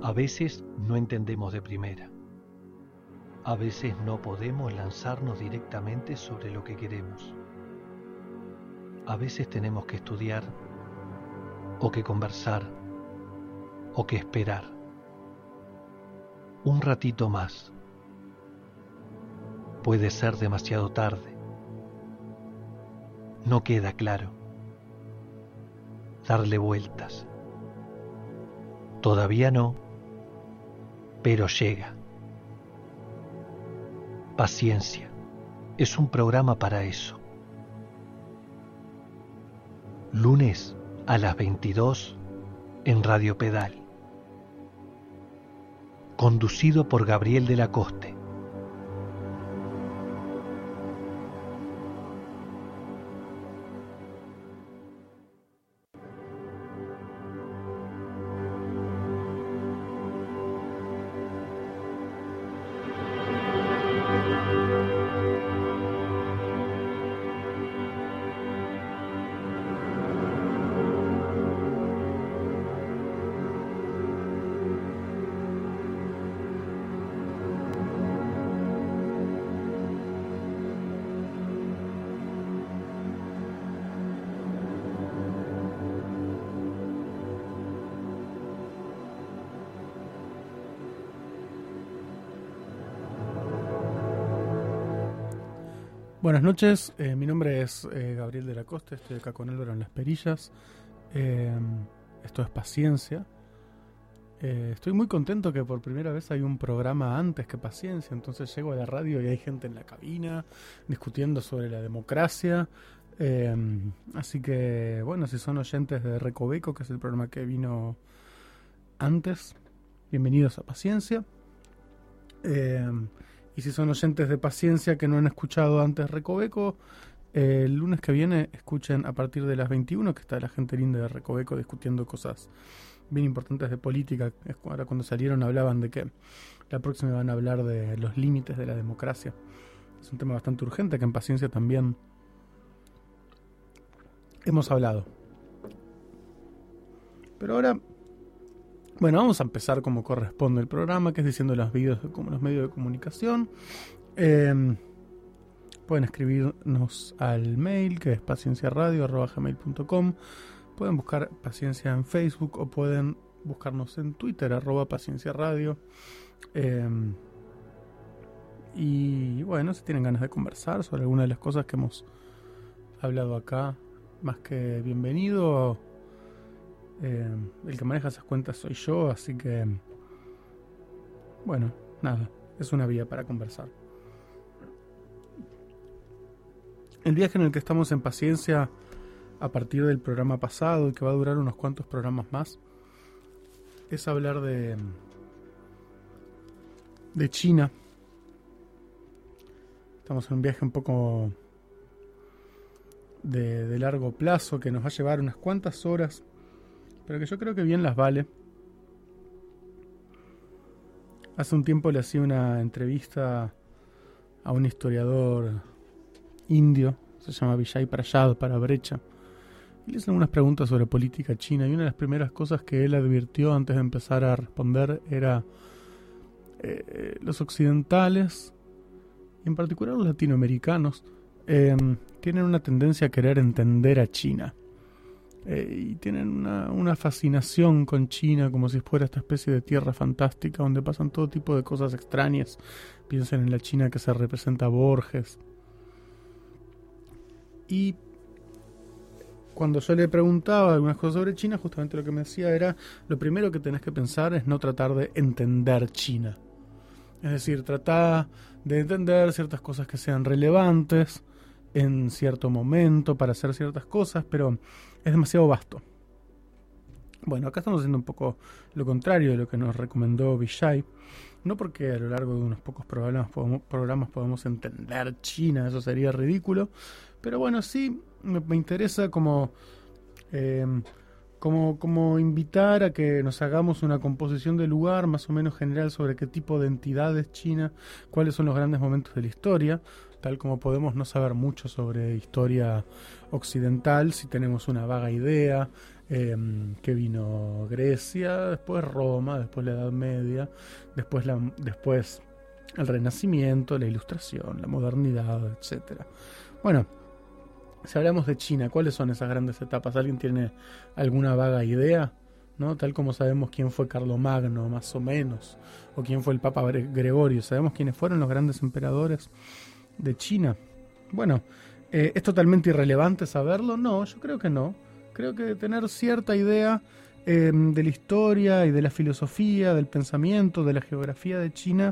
A veces no entendemos de primera. A veces no podemos lanzarnos directamente sobre lo que queremos. A veces tenemos que estudiar, o que conversar, o que esperar. Un ratito más. Puede ser demasiado tarde. No queda claro. Darle vueltas. Todavía no, pero llega. Paciencia. Es un programa para eso. Lunes a las 22 en Radio Pedal. Conducido por Gabriel de la Coste. Buenas noches, mi nombre es Gabriel de la Costa, estoy acá con Álvaro en Las Perillas. Esto es Paciencia. Estoy muy contento que por primera vez hay un programa antes que Paciencia, entonces llego a la radio y hay gente en la cabina discutiendo sobre la democracia. Así que, bueno, si son oyentes de Recoveco, que es el programa que vino antes, bienvenidos a Paciencia. Y si son oyentes de Paciencia que no han escuchado antes Recoveco, el lunes que viene escuchen a partir de las 21, que está la gente linda de Recoveco discutiendo cosas bien importantes de política. Ahora cuando salieron hablaban de que la próxima van a hablar de los límites de la democracia. Es un tema bastante urgente que en Paciencia también hemos hablado. Pero ahora, bueno, vamos a empezar como corresponde el programa, que es diciendo los medios de comunicación. Pueden escribirnos al mail, que es pacienciaradio@gmail.com. Pueden buscar Paciencia en Facebook o pueden buscarnos en Twitter, @pacienciaradio. Y bueno, si tienen ganas de conversar sobre alguna de las cosas que hemos hablado acá, más que bienvenido. El que maneja esas cuentas soy yo, así que bueno, nada, es una vía para conversar. El viaje en el que estamos en Paciencia a partir del programa pasado, y que va a durar unos cuantos programas más, es hablar de China. Estamos en un viaje un poco de largo plazo que nos va a llevar unas cuantas horas, pero que yo creo que bien las vale. Hace un tiempo le hacía una entrevista a un historiador indio, se llama Vijay Prasad Parabrecha, y le hice algunas preguntas sobre política china, y una de las primeras cosas que él advirtió antes de empezar a responder era los occidentales, y en particular los latinoamericanos, tienen una tendencia a querer entender a China. Y tienen una fascinación con China, como si fuera esta especie de tierra fantástica donde pasan todo tipo de cosas extrañas. Piensen en la China que se representa a Borges. Y cuando yo le preguntaba algunas cosas sobre China, justamente lo que me decía era: lo primero que tenés que pensar es no tratar de entender China. Es decir, tratar de entender ciertas cosas que sean relevantes en cierto momento para hacer ciertas cosas, pero es demasiado vasto. Bueno, acá estamos haciendo un poco lo contrario de lo que nos recomendó Vijay. No porque a lo largo de unos pocos programas podemos entender China, eso sería ridículo. Pero bueno, sí me interesa como invitar a que nos hagamos una composición de lugar más o menos general sobre qué tipo de entidad es China, cuáles son los grandes momentos de la historia, tal como podemos no saber mucho sobre historia occidental, si tenemos una vaga idea, que vino Grecia, después Roma, después la Edad Media, después el Renacimiento, la Ilustración, la modernidad, etcétera. Bueno, si hablamos de China, ¿cuáles son esas grandes etapas? ¿Alguien tiene alguna vaga idea? ¿No? Tal como sabemos quién fue Carlomagno, más o menos, o quién fue el Papa Gregorio. ¿Sabemos quiénes fueron los grandes emperadores de China? Bueno, ¿es totalmente irrelevante saberlo? No, yo creo que no. Creo que tener cierta idea de la historia y de la filosofía, del pensamiento, de la geografía de China,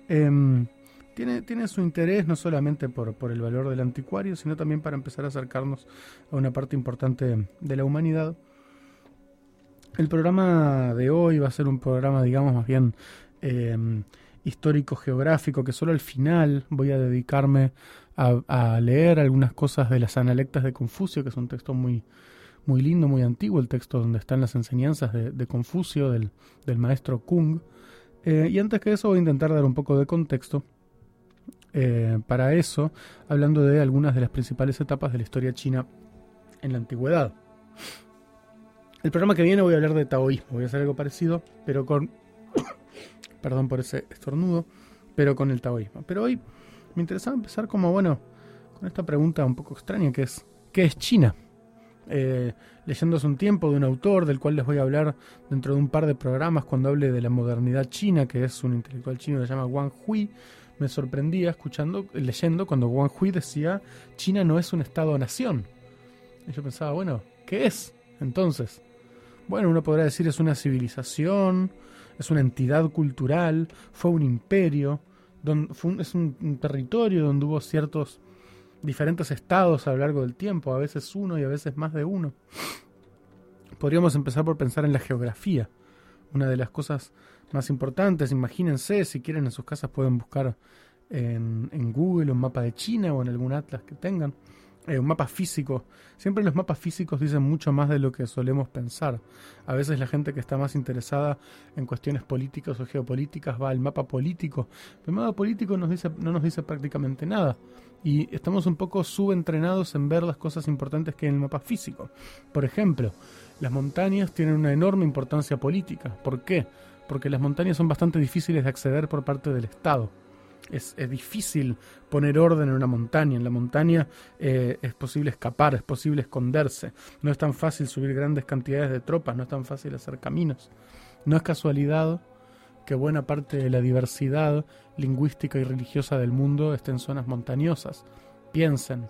tiene su interés no solamente por el valor del anticuario, sino también para empezar a acercarnos a una parte importante de la humanidad. El programa de hoy va a ser un programa, digamos, más bien histórico-geográfico, que solo al final voy a dedicarme a leer algunas cosas de las Analectas de Confucio, que es un texto muy, muy lindo, muy antiguo, el texto donde están las enseñanzas de Confucio, del maestro Kung. Y antes que eso voy a intentar dar un poco de contexto para eso, hablando de algunas de las principales etapas de la historia china en la antigüedad. El programa que viene voy a hablar de taoísmo, voy a hacer algo parecido, pero con... perdón por ese estornudo, pero con el taoísmo. Pero hoy me interesaba empezar con esta pregunta un poco extraña, que es, ¿qué es China? Leyendo hace un tiempo de un autor del cual les voy a hablar dentro de un par de programas cuando hable de la modernidad china, que es un intelectual chino que se llama Wang Hui, me sorprendía leyendo cuando Wang Hui decía, China no es un estado-nación. Y yo pensaba, ¿qué es entonces? Bueno, uno podrá decir es una civilización, es una entidad cultural, fue un imperio, es un territorio donde hubo ciertos diferentes estados a lo largo del tiempo, a veces uno y a veces más de uno. Podríamos empezar por pensar en la geografía, una de las cosas más importantes. Imagínense, si quieren en sus casas pueden buscar en Google un mapa de China o en algún atlas que tengan. Un mapa físico. Siempre los mapas físicos dicen mucho más de lo que solemos pensar. A veces la gente que está más interesada en cuestiones políticas o geopolíticas va al mapa político. El mapa político no nos dice prácticamente nada. Y estamos un poco subentrenados en ver las cosas importantes que hay en el mapa físico. Por ejemplo, las montañas tienen una enorme importancia política. ¿Por qué? Porque las montañas son bastante difíciles de acceder por parte del Estado. Es difícil poner orden en una montaña. En la montaña es posible escapar, es posible esconderse. No es tan fácil subir grandes cantidades de tropas, no es tan fácil hacer caminos. No es casualidad que buena parte de la diversidad lingüística y religiosa del mundo esté en zonas montañosas. Piensen,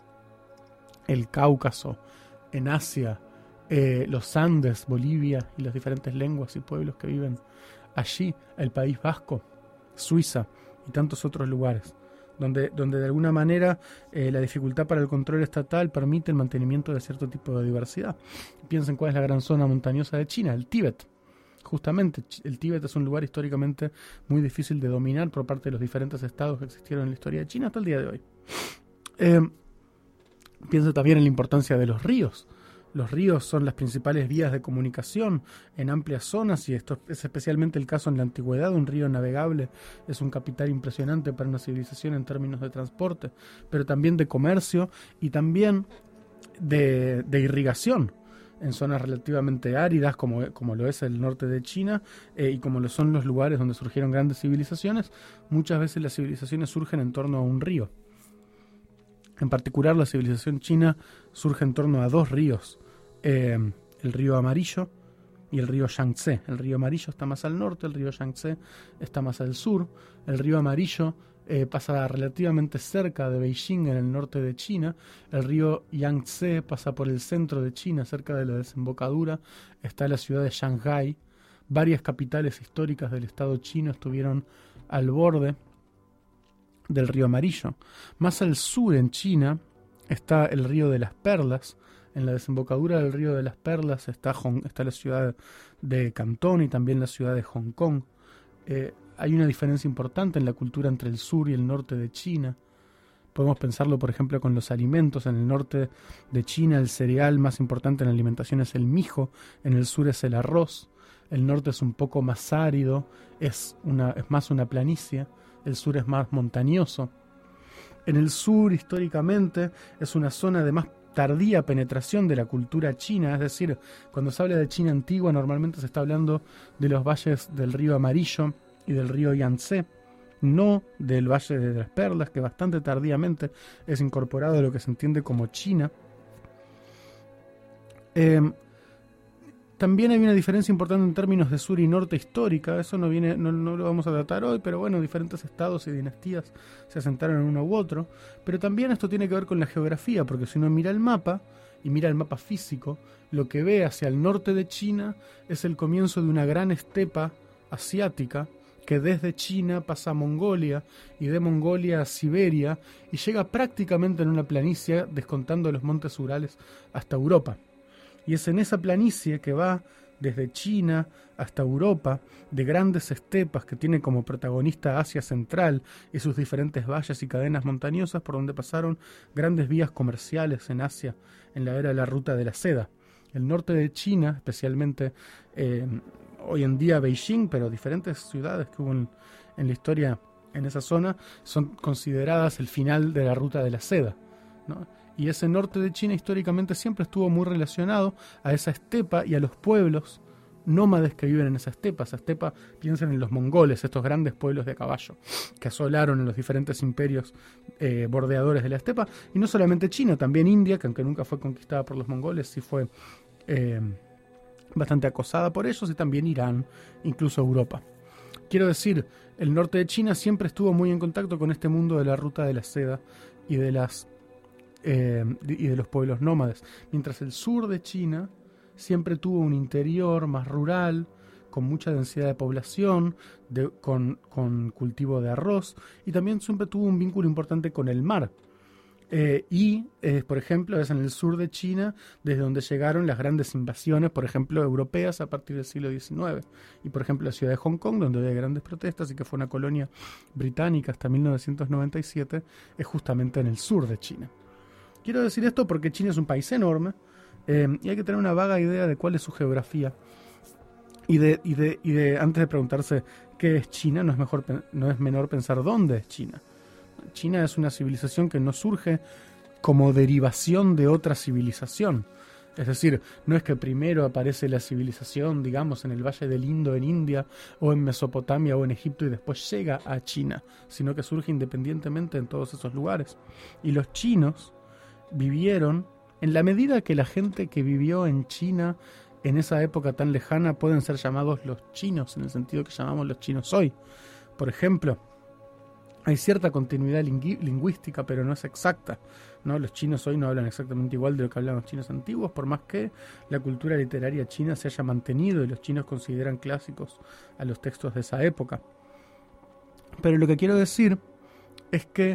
el Cáucaso, en Asia, los Andes, Bolivia y las diferentes lenguas y pueblos que viven allí, el País Vasco, Suiza y tantos otros lugares, donde de alguna manera la dificultad para el control estatal permite el mantenimiento de cierto tipo de diversidad. Piensen cuál es la gran zona montañosa de China, el Tíbet. Justamente, el Tíbet es un lugar históricamente muy difícil de dominar por parte de los diferentes estados que existieron en la historia de China hasta el día de hoy. Piensen también en la importancia de los ríos. Los ríos son las principales vías de comunicación en amplias zonas y esto es especialmente el caso en la antigüedad. Un río navegable es un capital impresionante para una civilización en términos de transporte, pero también de comercio y también de irrigación en zonas relativamente áridas como lo es el norte de China y como lo son los lugares donde surgieron grandes civilizaciones. Muchas veces las civilizaciones surgen en torno a un río. En particular, la civilización china surge en torno a dos ríos, el río Amarillo y el río Yangtze. El río Amarillo está más al norte, el río Yangtze está más al sur. El río Amarillo pasa relativamente cerca de Beijing, en el norte de China. El río Yangtze pasa por el centro de China, cerca de la desembocadura. Está la ciudad de Shanghái. Varias capitales históricas del estado chino estuvieron al borde del río Amarillo. Más al sur en China está el río de las Perlas. En la desembocadura del río de las Perlas está la ciudad de Cantón y también la ciudad de Hong Kong. Hay una diferencia importante en la cultura entre el sur y el norte de China. Podemos pensarlo, por ejemplo, con los alimentos. En el norte de China el cereal más importante en la alimentación es el mijo, en el sur es el arroz. El norte es un poco más árido, es más una planicie. El sur es más montañoso. En el sur, históricamente, es una zona de más tardía penetración de la cultura china, es decir, cuando se habla de China antigua normalmente se está hablando de los valles del río Amarillo y del río Yangtze, no del Valle de las Perlas, que bastante tardíamente es incorporado a lo que se entiende como China. También hay una diferencia importante en términos de sur y norte histórica. Eso no lo vamos a tratar hoy, pero bueno, diferentes estados y dinastías se asentaron en uno u otro. Pero también esto tiene que ver con la geografía, porque si uno mira el mapa, y mira el mapa físico, lo que ve hacia el norte de China es el comienzo de una gran estepa asiática, que desde China pasa a Mongolia, y de Mongolia a Siberia, y llega prácticamente en una planicie, descontando los montes Urales, hasta Europa. Y es en esa planicie que va desde China hasta Europa, de grandes estepas que tiene como protagonista Asia Central y sus diferentes valles y cadenas montañosas, por donde pasaron grandes vías comerciales en Asia en la era de la Ruta de la Seda. El norte de China, especialmente hoy en día Beijing, pero diferentes ciudades que hubo en la historia en esa zona, son consideradas el final de la Ruta de la Seda, ¿no? Y ese norte de China históricamente siempre estuvo muy relacionado a esa estepa y a los pueblos nómades que viven en esa estepa. Esa estepa, piensen en los mongoles, estos grandes pueblos de a caballo que asolaron en los diferentes imperios bordeadores de la estepa. Y no solamente China, también India, que aunque nunca fue conquistada por los mongoles, sí fue bastante acosada por ellos, y también Irán, incluso Europa. Quiero decir, el norte de China siempre estuvo muy en contacto con este mundo de la Ruta de la Seda y de los pueblos nómades, mientras el sur de China siempre tuvo un interior más rural, con mucha densidad de población, con cultivo de arroz, y también siempre tuvo un vínculo importante con el mar. Por ejemplo, es en el sur de China desde donde llegaron las grandes invasiones, por ejemplo, europeas a partir del siglo XIX. Y, por ejemplo, la ciudad de Hong Kong, donde había grandes protestas y que fue una colonia británica hasta 1997, es justamente en el sur de China. Quiero decir esto porque China es un país enorme, y hay que tener una vaga idea de cuál es su geografía. Y antes de preguntarse qué es China, no es menor pensar dónde es China. China es una civilización que no surge como derivación de otra civilización. Es decir, no es que primero aparece la civilización, digamos, en el Valle del Indo en India, o en Mesopotamia o en Egipto, y después llega a China, sino que surge independientemente en todos esos lugares. Y los chinos vivieron, en la medida que la gente que vivió en China en esa época tan lejana pueden ser llamados los chinos, en el sentido que llamamos los chinos hoy. Por ejemplo, hay cierta continuidad lingüística, pero no es exacta, ¿no? Los chinos hoy no hablan exactamente igual de lo que hablan los chinos antiguos, por más que la cultura literaria china se haya mantenido y los chinos consideran clásicos a los textos de esa época. Pero lo que quiero decir es que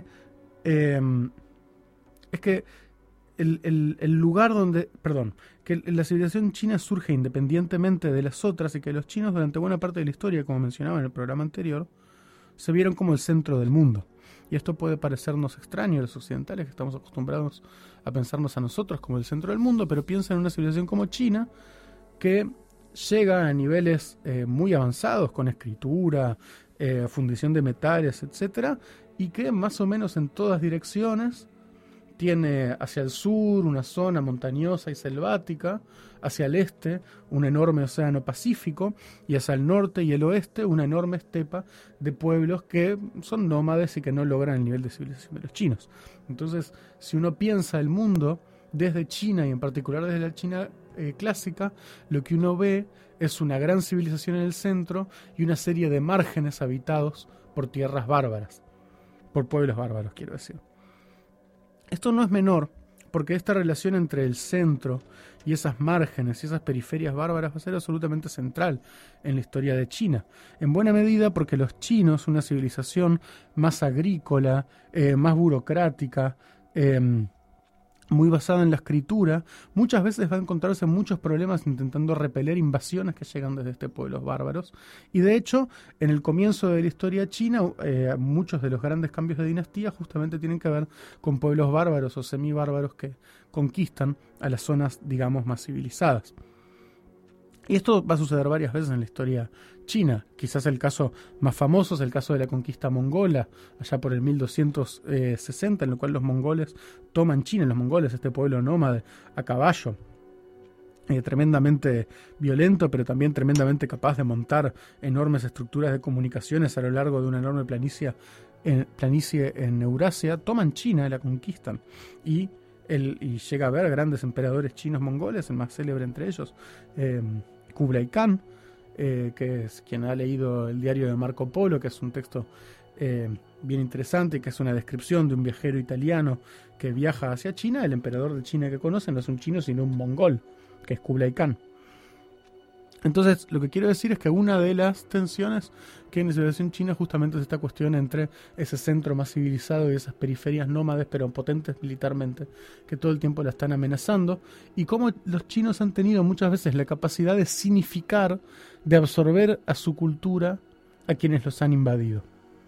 el lugar donde, que la civilización china surge independientemente de las otras, y que los chinos durante buena parte de la historia, como mencionaba en el programa anterior, se vieron como el centro del mundo. Y esto puede parecernos extraño a los occidentales, que estamos acostumbrados a pensarnos a nosotros como el centro del mundo, pero piensa en una civilización como China, que llega a niveles muy avanzados, con escritura, fundición de metales, etcétera, y que más o menos en todas direcciones tiene hacia el sur una zona montañosa y selvática, hacia el este un enorme océano Pacífico, y hacia el norte y el oeste una enorme estepa de pueblos que son nómades y que no logran el nivel de civilización de los chinos. Entonces, si uno piensa el mundo desde China, y en particular desde la China clásica, lo que uno ve es una gran civilización en el centro y una serie de márgenes habitados por tierras bárbaras, por pueblos bárbaros, quiero decir. Esto no es menor, porque esta relación entre el centro y esas márgenes y esas periferias bárbaras va a ser absolutamente central en la historia de China. En buena medida porque los chinos, una civilización más agrícola, más burocrática, muy basada en la escritura, muchas veces va a encontrarse muchos problemas intentando repeler invasiones que llegan desde pueblos bárbaros. Y de hecho, en el comienzo de la historia china, muchos de los grandes cambios de dinastía justamente tienen que ver con pueblos bárbaros o semibárbaros que conquistan a las zonas, digamos, más civilizadas. Y esto va a suceder varias veces en la historia China. Quizás el caso más famoso es el caso de la conquista mongola, allá por el 1260, en el cual los mongoles toman China, los mongoles, este pueblo nómade, a caballo, tremendamente violento, pero también tremendamente capaz de montar enormes estructuras de comunicaciones a lo largo de una enorme planicie en Eurasia. Toman China y la conquistan, y llega a haber grandes emperadores chinos mongoles, el más célebre entre ellos, Kublai Khan, que es quien ha leído el diario de Marco Polo, que es un texto bien interesante, que es una descripción de un viajero italiano que viaja hacia China. El emperador de China que conocen no es un chino, sino un mongol, que es Kublai Khan. Entonces, lo que quiero decir es que una de las tensiones que hay en la civilización china justamente es esta cuestión entre ese centro más civilizado y esas periferias nómades, pero potentes militarmente, que todo el tiempo la están amenazando, y cómo los chinos han tenido muchas veces la capacidad de significar, de absorber a su cultura a quienes los han invadido.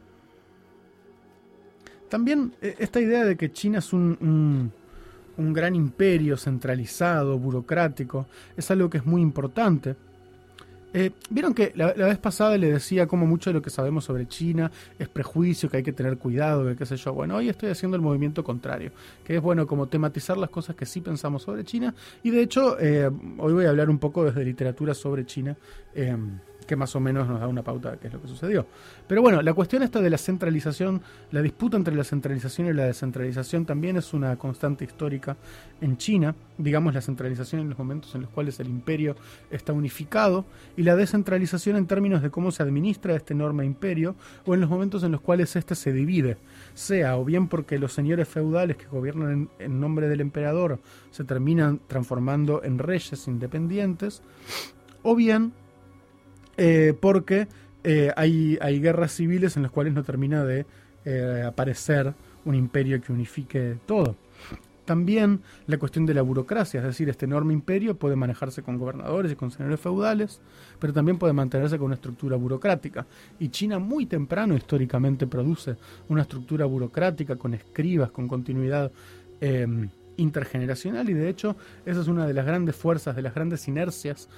También esta idea de que China es un gran imperio centralizado, burocrático, es algo que es muy importante. Vieron que la vez pasada le decía como mucho de lo que sabemos sobre China es prejuicio, que hay que tener cuidado, que qué sé yo. Bueno, hoy estoy haciendo el movimiento contrario, que es bueno como tematizar las cosas que sí pensamos sobre China, y de hecho hoy voy a hablar un poco desde literatura sobre China, que más o menos nos da una pauta de qué es lo que sucedió. Pero bueno, la cuestión esta de la centralización, la disputa entre la centralización y la descentralización también es una constante histórica en China. Digamos, la centralización en los momentos en los cuales el imperio está unificado, y la descentralización en términos de cómo se administra este enorme imperio, o en los momentos en los cuales éste se divide, sea o bien porque los señores feudales que gobiernan en nombre del emperador se terminan transformando en reyes independientes, o bien porque hay guerras civiles en las cuales no termina de aparecer un imperio que unifique todo. También la cuestión de la burocracia, es decir, este enorme imperio puede manejarse con gobernadores y con señores feudales, pero también puede mantenerse con una estructura burocrática. Y China muy temprano históricamente produce una estructura burocrática con escribas, con continuidad intergeneracional, y de hecho esa es una de las grandes fuerzas, de las grandes inercias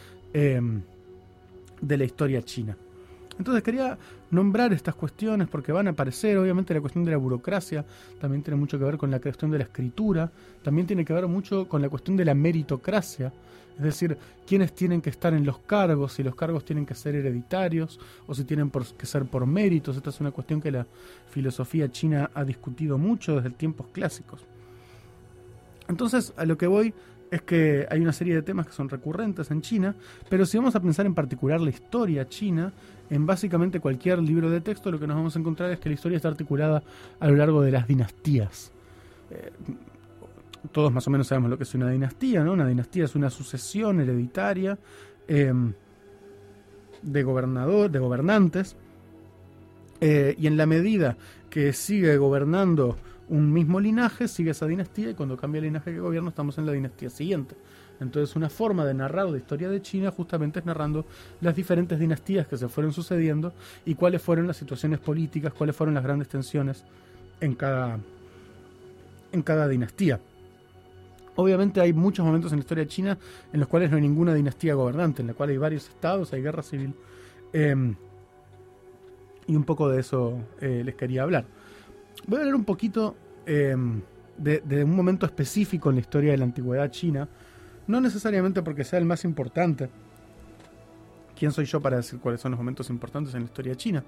de la historia china. Entonces quería nombrar estas cuestiones porque van a aparecer. Obviamente la cuestión de la burocracia también tiene mucho que ver con la cuestión de la escritura, también tiene que ver mucho con la cuestión de la meritocracia, es decir, quiénes tienen que estar en los cargos, si los cargos tienen que ser hereditarios o si tienen que ser por méritos. Esta es una cuestión que la filosofía china ha discutido mucho desde tiempos clásicos. Entonces, a lo que voy es que hay una serie de temas que son recurrentes en China, pero si vamos a pensar en particular la historia china, en básicamente cualquier libro de texto, lo que nos vamos a encontrar es que la historia está articulada a lo largo de las dinastías. Todos más o menos sabemos lo que es una dinastía, ¿no? Una dinastía es una sucesión hereditaria de gobernantes, y en la medida que sigue gobernando un mismo linaje, sigue esa dinastía, y cuando cambia el linaje que gobierna estamos en la dinastía siguiente. Entonces una forma de narrar la historia de China justamente es narrando las diferentes dinastías que se fueron sucediendo y cuáles fueron las situaciones políticas, cuáles fueron las grandes tensiones en cada dinastía. Obviamente hay muchos momentos en la historia china en los cuales no hay ninguna dinastía gobernante, en la cual hay varios estados, hay guerra civil, y un poco de eso les quería hablar. Voy a hablar un poquito de un momento específico en la historia de la antigüedad china, no necesariamente porque sea el más importante. ¿Quién soy yo para decir cuáles son los momentos importantes en la historia china?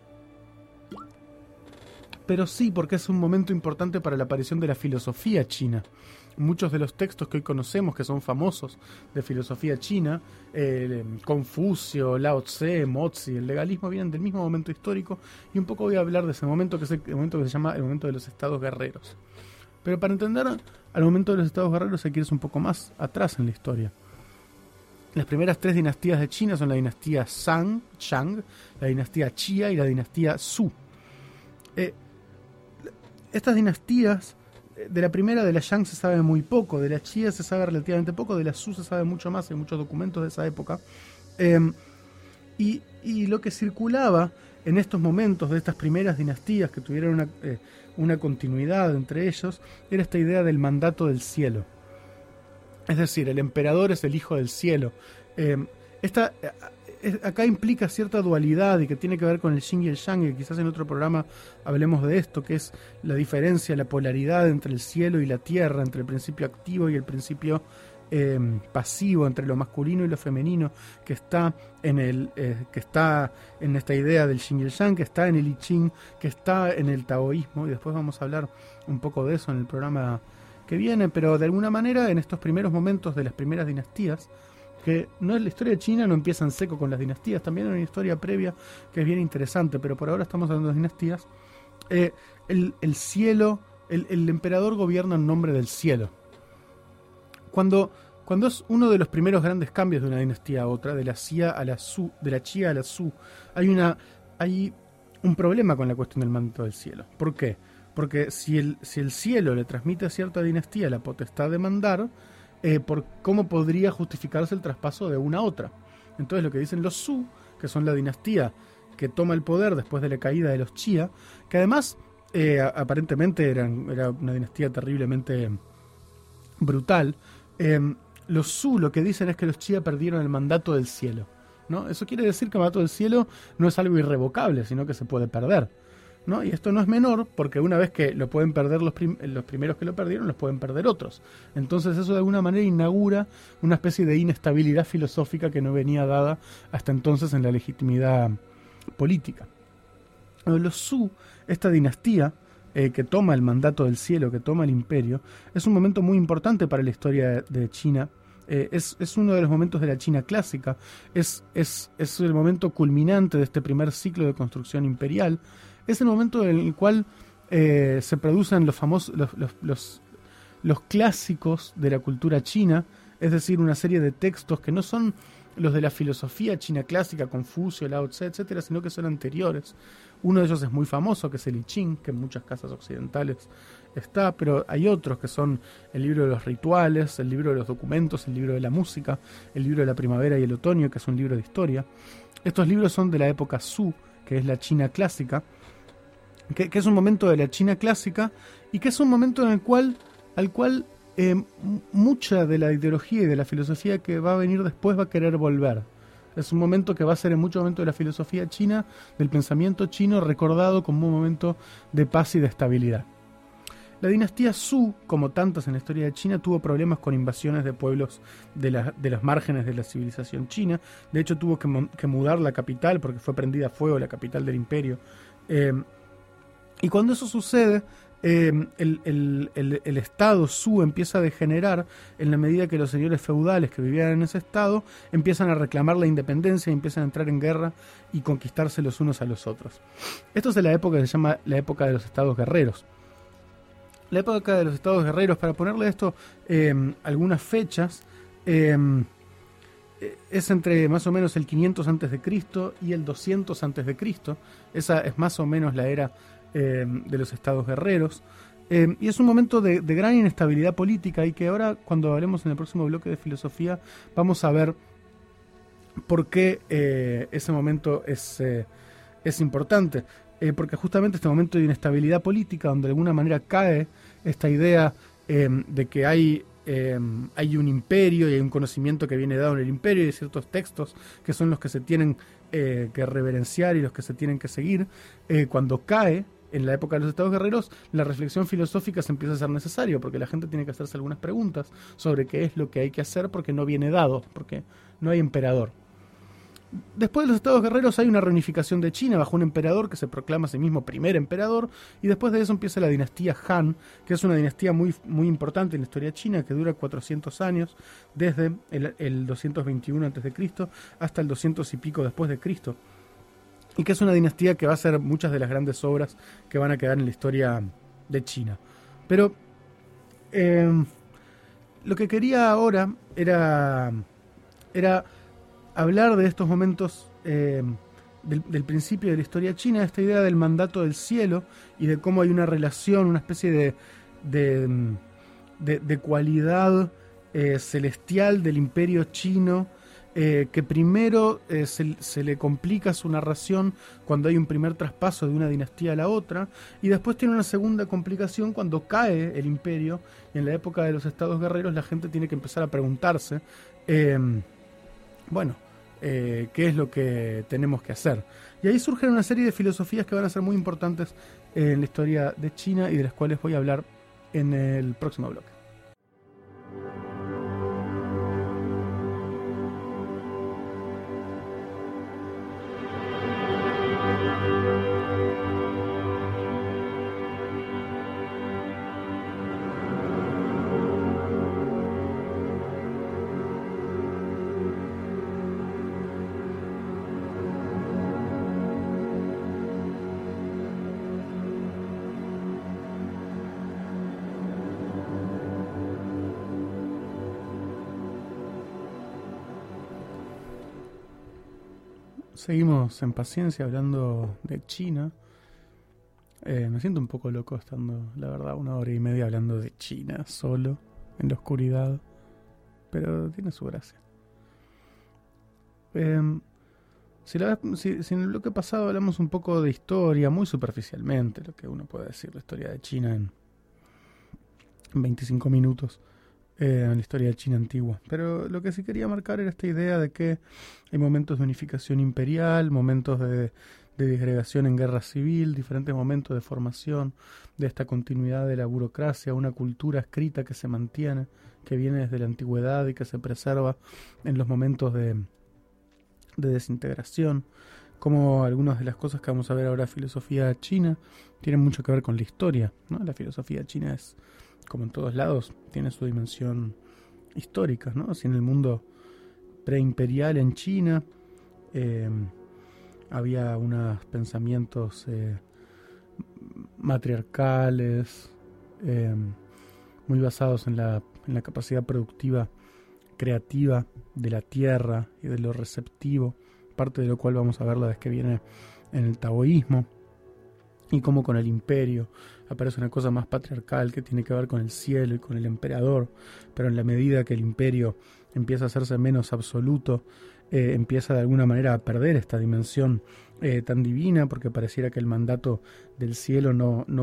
Pero sí porque es un momento importante para la aparición de la filosofía china. Muchos de los textos que hoy conocemos, que son famosos de filosofía china, Confucio, Lao Tse, Mozi, el legalismo, vienen del mismo momento histórico, y un poco voy a hablar de ese momento, que es el momento que se llama el momento de los estados guerreros. Pero para entender al momento de los estados guerreros hay que irse un poco más atrás en la historia. Las primeras tres dinastías de China son la dinastía Shang, la dinastía Xia y la dinastía Su. Estas dinastías, de la primera, de la Shang, se sabe muy poco, de la Xia se sabe relativamente poco, de la Su se sabe mucho más, hay muchos documentos de esa época. Y lo que circulaba en estos momentos de estas primeras dinastías que tuvieron una continuidad entre ellos, era esta idea del mandato del cielo. Es decir, el emperador es el hijo del cielo. acá implica cierta dualidad y que tiene que ver con el yin y el yang, y quizás en otro programa hablemos de esto, que es la diferencia, la polaridad entre el cielo y la tierra, entre el principio activo y el principio pasivo, entre lo masculino y lo femenino, que está en esta idea del yin y el yang, que está en el I Ching, que está en el taoísmo, y después vamos a hablar un poco de eso en el programa que viene. Pero de alguna manera en estos primeros momentos de las primeras dinastías, que no es la historia de China, no empieza en seco con las dinastías, también hay una historia previa que es bien interesante, pero por ahora estamos hablando de dinastías. El cielo, el emperador gobierna en nombre del cielo. Cuando es uno de los primeros grandes cambios de una dinastía a otra, de la Xia a la Su, de la Qia a la Su, hay un problema con la cuestión del mandato del cielo. ¿Por qué? Porque si el cielo le transmite a cierta dinastía la potestad de mandar, ¿cómo podría justificarse el traspaso de una a otra? Entonces lo que dicen los Su, que son la dinastía que toma el poder después de la caída de los Qia, que además aparentemente era una dinastía terriblemente brutal, los Su lo que dicen es que los Qia perdieron el mandato del cielo, ¿no? Eso quiere decir que el mandato del cielo no es algo irrevocable, sino que se puede perder, ¿no? Y esto no es menor, porque una vez que lo pueden perder los primeros que lo perdieron, los pueden perder otros. Entonces eso de alguna manera inaugura una especie de inestabilidad filosófica que no venía dada hasta entonces en la legitimidad política. Los Su, esta dinastía que toma el mandato del cielo, que toma el imperio, es un momento muy importante para la historia de China. Es uno de los momentos de la China clásica, es el momento culminante de este primer ciclo de construcción imperial. Es el momento en el cual se producen los famosos los clásicos de la cultura china, es decir, una serie de textos que no son los de la filosofía china clásica, Confucio, Lao Tse, etcétera, sino que son anteriores. Uno de ellos es muy famoso, que es el I Ching, que en muchas casas occidentales está, pero hay otros que son el libro de los rituales, el libro de los documentos, el libro de la música, el libro de la primavera y el otoño, que es un libro de historia. Estos libros son de la época Su, que es la China clásica, que es un momento de la China clásica y que es un momento en el cual mucha de la ideología y de la filosofía que va a venir después va a querer volver. Es un momento que va a ser en muchos momentos de la filosofía china, del pensamiento chino, recordado como un momento de paz y de estabilidad. La dinastía Su, como tantas en la historia de China, tuvo problemas con invasiones de pueblos de las márgenes de la civilización china. De hecho, tuvo que mudar la capital porque fue prendida a fuego la capital del imperio. Y cuando eso sucede, el estado Su empieza a degenerar en la medida que los señores feudales que vivían en ese estado empiezan a reclamar la independencia y empiezan a entrar en guerra y conquistarse los unos a los otros. Esto es de la época que se llama la época de los estados guerreros. La época de los estados guerreros, para ponerle esto algunas fechas, es entre más o menos el 500 a.C. y el 200 a.C. Esa es más o menos la era de los estados guerreros, y es un momento de gran inestabilidad política, y que ahora, cuando hablemos en el próximo bloque de filosofía, vamos a ver por qué ese momento es importante, porque justamente este momento de inestabilidad política, donde de alguna manera cae esta idea de que hay un imperio y hay un conocimiento que viene dado en el imperio, y hay ciertos textos que son los que se tienen que reverenciar y los que se tienen que seguir. Cuando cae en la época de los estados guerreros, la reflexión filosófica se empieza a ser necesario, porque la gente tiene que hacerse algunas preguntas sobre qué es lo que hay que hacer, porque no viene dado, porque no hay emperador. Después de los estados guerreros hay una reunificación de China bajo un emperador que se proclama a sí mismo primer emperador, y después de eso empieza la dinastía Han, que es una dinastía muy, muy importante en la historia china, que dura 400 años, desde el 221 a.C. hasta el 200 y pico después de Cristo, y que es una dinastía que va a hacer muchas de las grandes obras que van a quedar en la historia de China. Pero lo que quería ahora era hablar de estos momentos del principio de la historia china, esta idea del mandato del cielo y de cómo hay una relación, una especie de cualidad celestial del imperio chino, que primero se le complica su narración cuando hay un primer traspaso de una dinastía a la otra, y después tiene una segunda complicación cuando cae el imperio, y en la época de los estados guerreros la gente tiene que empezar a preguntarse qué es lo que tenemos que hacer. Y ahí surgen una serie de filosofías que van a ser muy importantes en la historia de China y de las cuales voy a hablar en el próximo bloque. Seguimos en paciencia hablando de China. Me siento un poco loco estando, la verdad, 1 hora y media hablando de China solo, en la oscuridad. Pero tiene su gracia. Si en el bloque pasado hablamos un poco de historia, muy superficialmente, lo que uno puede decir, la historia de China en 25 minutos. En la historia de China antigua. Pero lo que sí quería marcar era esta idea de que hay momentos de unificación imperial, momentos de disgregación en guerra civil, diferentes momentos de formación, de esta continuidad de la burocracia, una cultura escrita que se mantiene, que viene desde la antigüedad y que se preserva en los momentos de desintegración. Como algunas de las cosas que vamos a ver ahora, filosofía china, tienen mucho que ver con la historia, ¿no? La filosofía china es, como en todos lados, tiene su dimensión histórica, ¿no? Así en el mundo preimperial en China había unos pensamientos matriarcales, muy basados en la capacidad productiva, creativa de la tierra y de lo receptivo, parte de lo cual vamos a ver la vez que viene en el taoísmo. Y como con el imperio aparece una cosa más patriarcal que tiene que ver con el cielo y con el emperador, pero en la medida que el imperio empieza a hacerse menos absoluto, empieza de alguna manera a perder esta dimensión tan divina, porque pareciera que el mandato del cielo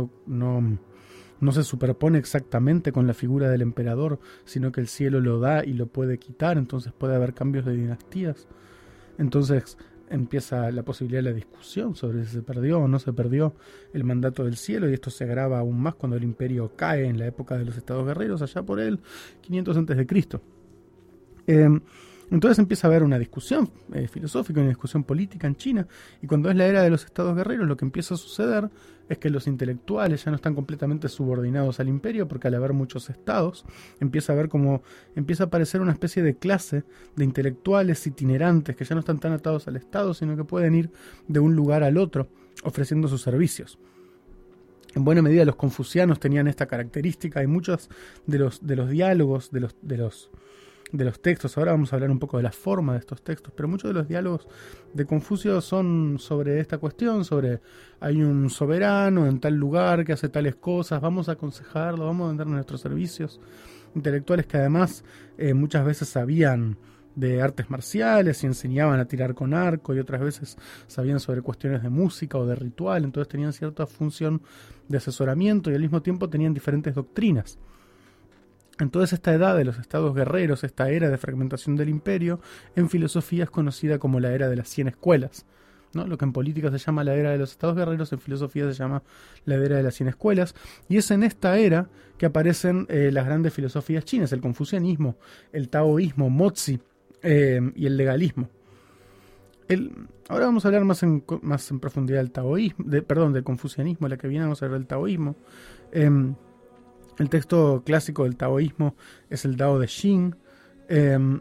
no se superpone exactamente con la figura del emperador, sino que el cielo lo da y lo puede quitar, entonces puede haber cambios de dinastías. Entonces empieza la posibilidad de la discusión sobre si se perdió o no se perdió el mandato del cielo, y esto se agrava aún más cuando el imperio cae en la época de los estados guerreros, allá por el 500 a.C. Entonces empieza a haber una discusión filosófica, una discusión política en China, y cuando es la era de los estados guerreros, lo que empieza a suceder es que los intelectuales ya no están completamente subordinados al imperio, porque al haber muchos estados, empieza a aparecer una especie de clase de intelectuales itinerantes que ya no están tan atados al estado, sino que pueden ir de un lugar al otro ofreciendo sus servicios. En buena medida los confucianos tenían esta característica, y muchos de los diálogos de los textos, ahora vamos a hablar un poco de la forma de estos textos, pero muchos de los diálogos de Confucio son sobre esta cuestión, sobre hay un soberano en tal lugar que hace tales cosas, vamos a aconsejarlo, vamos a vender nuestros servicios. Intelectuales que además muchas veces sabían de artes marciales y enseñaban a tirar con arco, y otras veces sabían sobre cuestiones de música o de ritual, entonces tenían cierta función de asesoramiento y al mismo tiempo tenían diferentes doctrinas. Entonces esta edad de los estados guerreros, esta era de fragmentación del imperio, en filosofía es conocida como la era de las 100 escuelas, ¿no? Lo que en política se llama la era de los estados guerreros, en filosofía se llama la era de las 100 escuelas, y es en esta era que aparecen las grandes filosofías chinas, el confucianismo, el taoísmo, Mozi y el legalismo. Ahora vamos a hablar más en profundidad del taoísmo, del confucianismo, la que viene vamos a hablar del taoísmo. El texto clásico del taoísmo es el Dao de Jing. El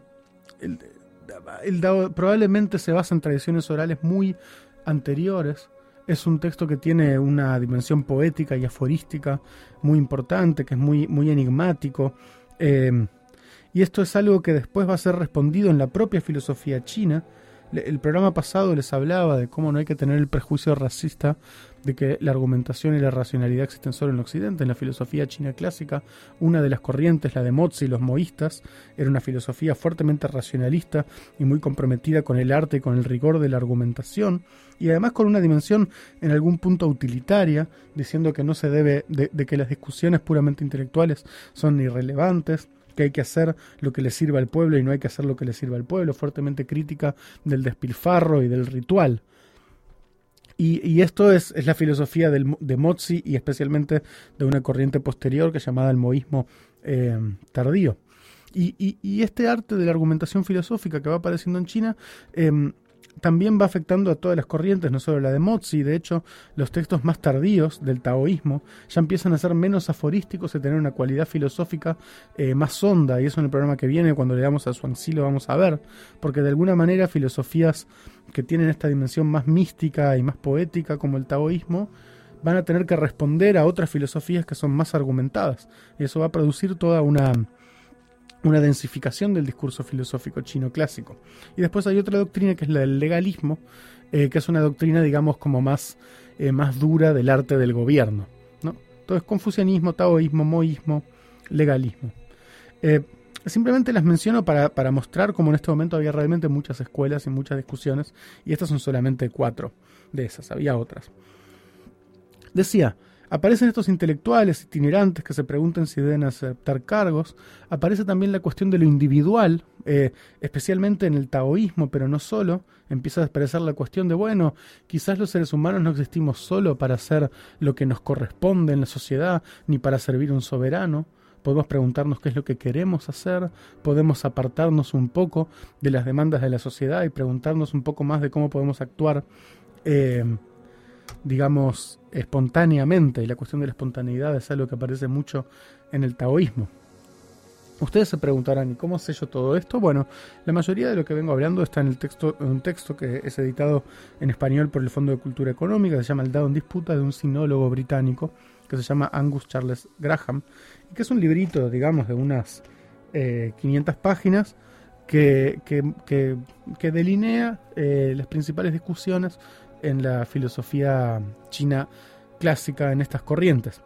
Dao probablemente se basa en tradiciones orales muy anteriores. Es un texto que tiene una dimensión poética y aforística muy importante, que es muy enigmático. Y esto es algo que después va a ser respondido en la propia filosofía china. El programa pasado les hablaba de cómo no hay que tener el prejuicio racista de que la argumentación y la racionalidad existen solo en Occidente. En la filosofía china clásica, una de las corrientes, la de Mozi y los moístas, era una filosofía fuertemente racionalista y muy comprometida con el arte y con el rigor de la argumentación, y además con una dimensión en algún punto utilitaria, diciendo que no se debe, de que las discusiones puramente intelectuales son irrelevantes, que hay que hacer lo que le sirva al pueblo y no hay que hacer lo que le sirva al pueblo, fuertemente crítica del despilfarro y del ritual. Y esto es la filosofía de Mozzi y especialmente de una corriente posterior que es llamada el moísmo tardío. Y este arte de la argumentación filosófica que va apareciendo en China también va afectando a todas las corrientes, no solo la de Mozzi. De hecho, los textos más tardíos del taoísmo ya empiezan a ser menos aforísticos y tener una cualidad filosófica más honda, y eso en el programa que viene, cuando leamos a Zhuangzi, lo vamos a ver, porque de alguna manera filosofías que tienen esta dimensión más mística y más poética como el taoísmo van a tener que responder a otras filosofías que son más argumentadas, y eso va a producir toda una densificación del discurso filosófico chino clásico. Y después hay otra doctrina que es la del legalismo, que es una doctrina, digamos, como más dura del arte del gobierno, ¿no? Entonces, confucianismo, taoísmo, moísmo, legalismo. Simplemente las menciono para mostrar cómo en este momento había realmente muchas escuelas y muchas discusiones, y estas son solamente 4 de esas, había otras. Decía, aparecen estos intelectuales itinerantes que se preguntan si deben aceptar cargos. Aparece también la cuestión de lo individual, especialmente en el taoísmo, pero no solo. Empieza a aparecer la cuestión de, bueno, quizás los seres humanos no existimos solo para hacer lo que nos corresponde en la sociedad, ni para servir a un soberano. Podemos preguntarnos qué es lo que queremos hacer, podemos apartarnos un poco de las demandas de la sociedad y preguntarnos un poco más de cómo podemos actuar digamos, espontáneamente, y la cuestión de la espontaneidad es algo que aparece mucho en el taoísmo. Ustedes se preguntarán, ¿y cómo sé yo todo esto? Bueno, la mayoría de lo que vengo hablando está en un texto que es editado en español por el Fondo de Cultura Económica, se llama El Dado en Disputa, de un sinólogo británico que se llama Angus Charles Graham, y que es un librito, digamos, de unas 500 páginas que delinea las principales discusiones en la filosofía china clásica en estas corrientes.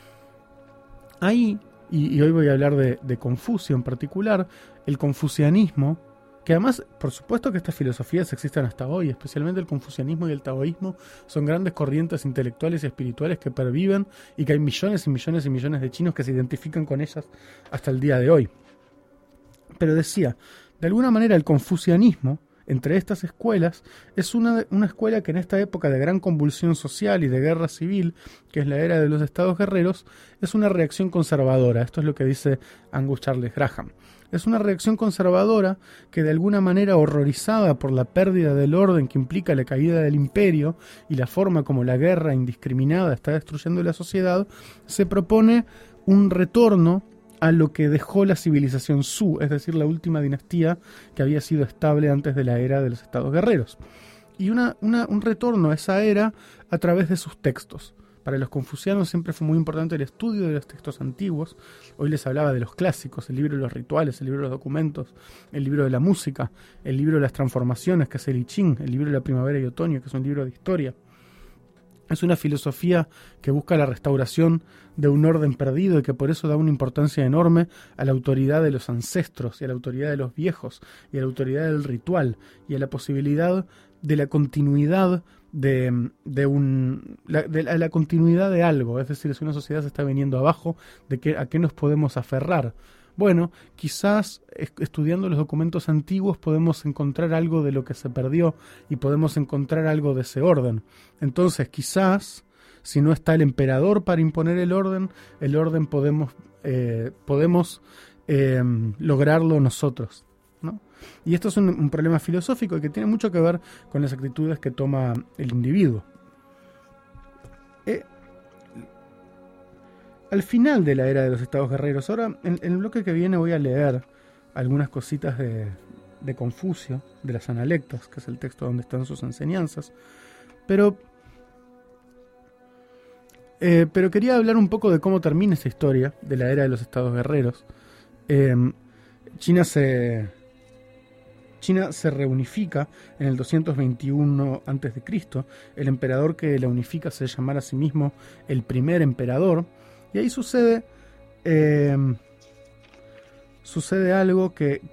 Ahí, y hoy voy a hablar de Confucio en particular, el confucianismo, que además, por supuesto que estas filosofías existen hasta hoy, especialmente el confucianismo y el taoísmo, son grandes corrientes intelectuales y espirituales que perviven y que hay millones y millones y millones de chinos que se identifican con ellas hasta el día de hoy. Pero decía, de alguna manera el confucianismo, entre estas escuelas, es una escuela que en esta época de gran convulsión social y de guerra civil, que es la era de los estados guerreros, es una reacción conservadora. Esto es lo que dice Angus Charles Graham. Es una reacción conservadora que, de alguna manera horrorizada por la pérdida del orden que implica la caída del imperio y la forma como la guerra indiscriminada está destruyendo la sociedad, se propone un retorno a lo que dejó la civilización Zhou, es decir, la última dinastía que había sido estable antes de la era de los estados guerreros. Y un retorno a esa era a través de sus textos. Para los confucianos siempre fue muy importante el estudio de los textos antiguos. Hoy les hablaba de los clásicos, el libro de los rituales, el libro de los documentos, el libro de la música, el libro de las transformaciones, que es el I Ching, el libro de la primavera y otoño, que es un libro de historia. Es una filosofía que busca la restauración de un orden perdido y que por eso da una importancia enorme a la autoridad de los ancestros y a la autoridad de los viejos y a la autoridad del ritual y a la posibilidad de la continuidad la continuidad de algo. Es decir, si una sociedad se está viniendo abajo, ¿a qué nos podemos aferrar? Bueno, quizás estudiando los documentos antiguos podemos encontrar algo de lo que se perdió y podemos encontrar algo de ese orden. Entonces, quizás, si no está el emperador para imponer el orden podemos lograrlo nosotros, ¿no? Y esto es un problema filosófico que tiene mucho que ver con las actitudes que toma el individuo. Al final de la era de los estados guerreros, ahora en el bloque que viene voy a leer algunas cositas de Confucio, de las Analectas, que es el texto donde están sus enseñanzas, pero quería hablar un poco de cómo termina esa historia de la era de los estados guerreros. China se reunifica en el 221 a.C. El emperador que la unifica se llamará a sí mismo el primer emperador. Y ahí sucede algo que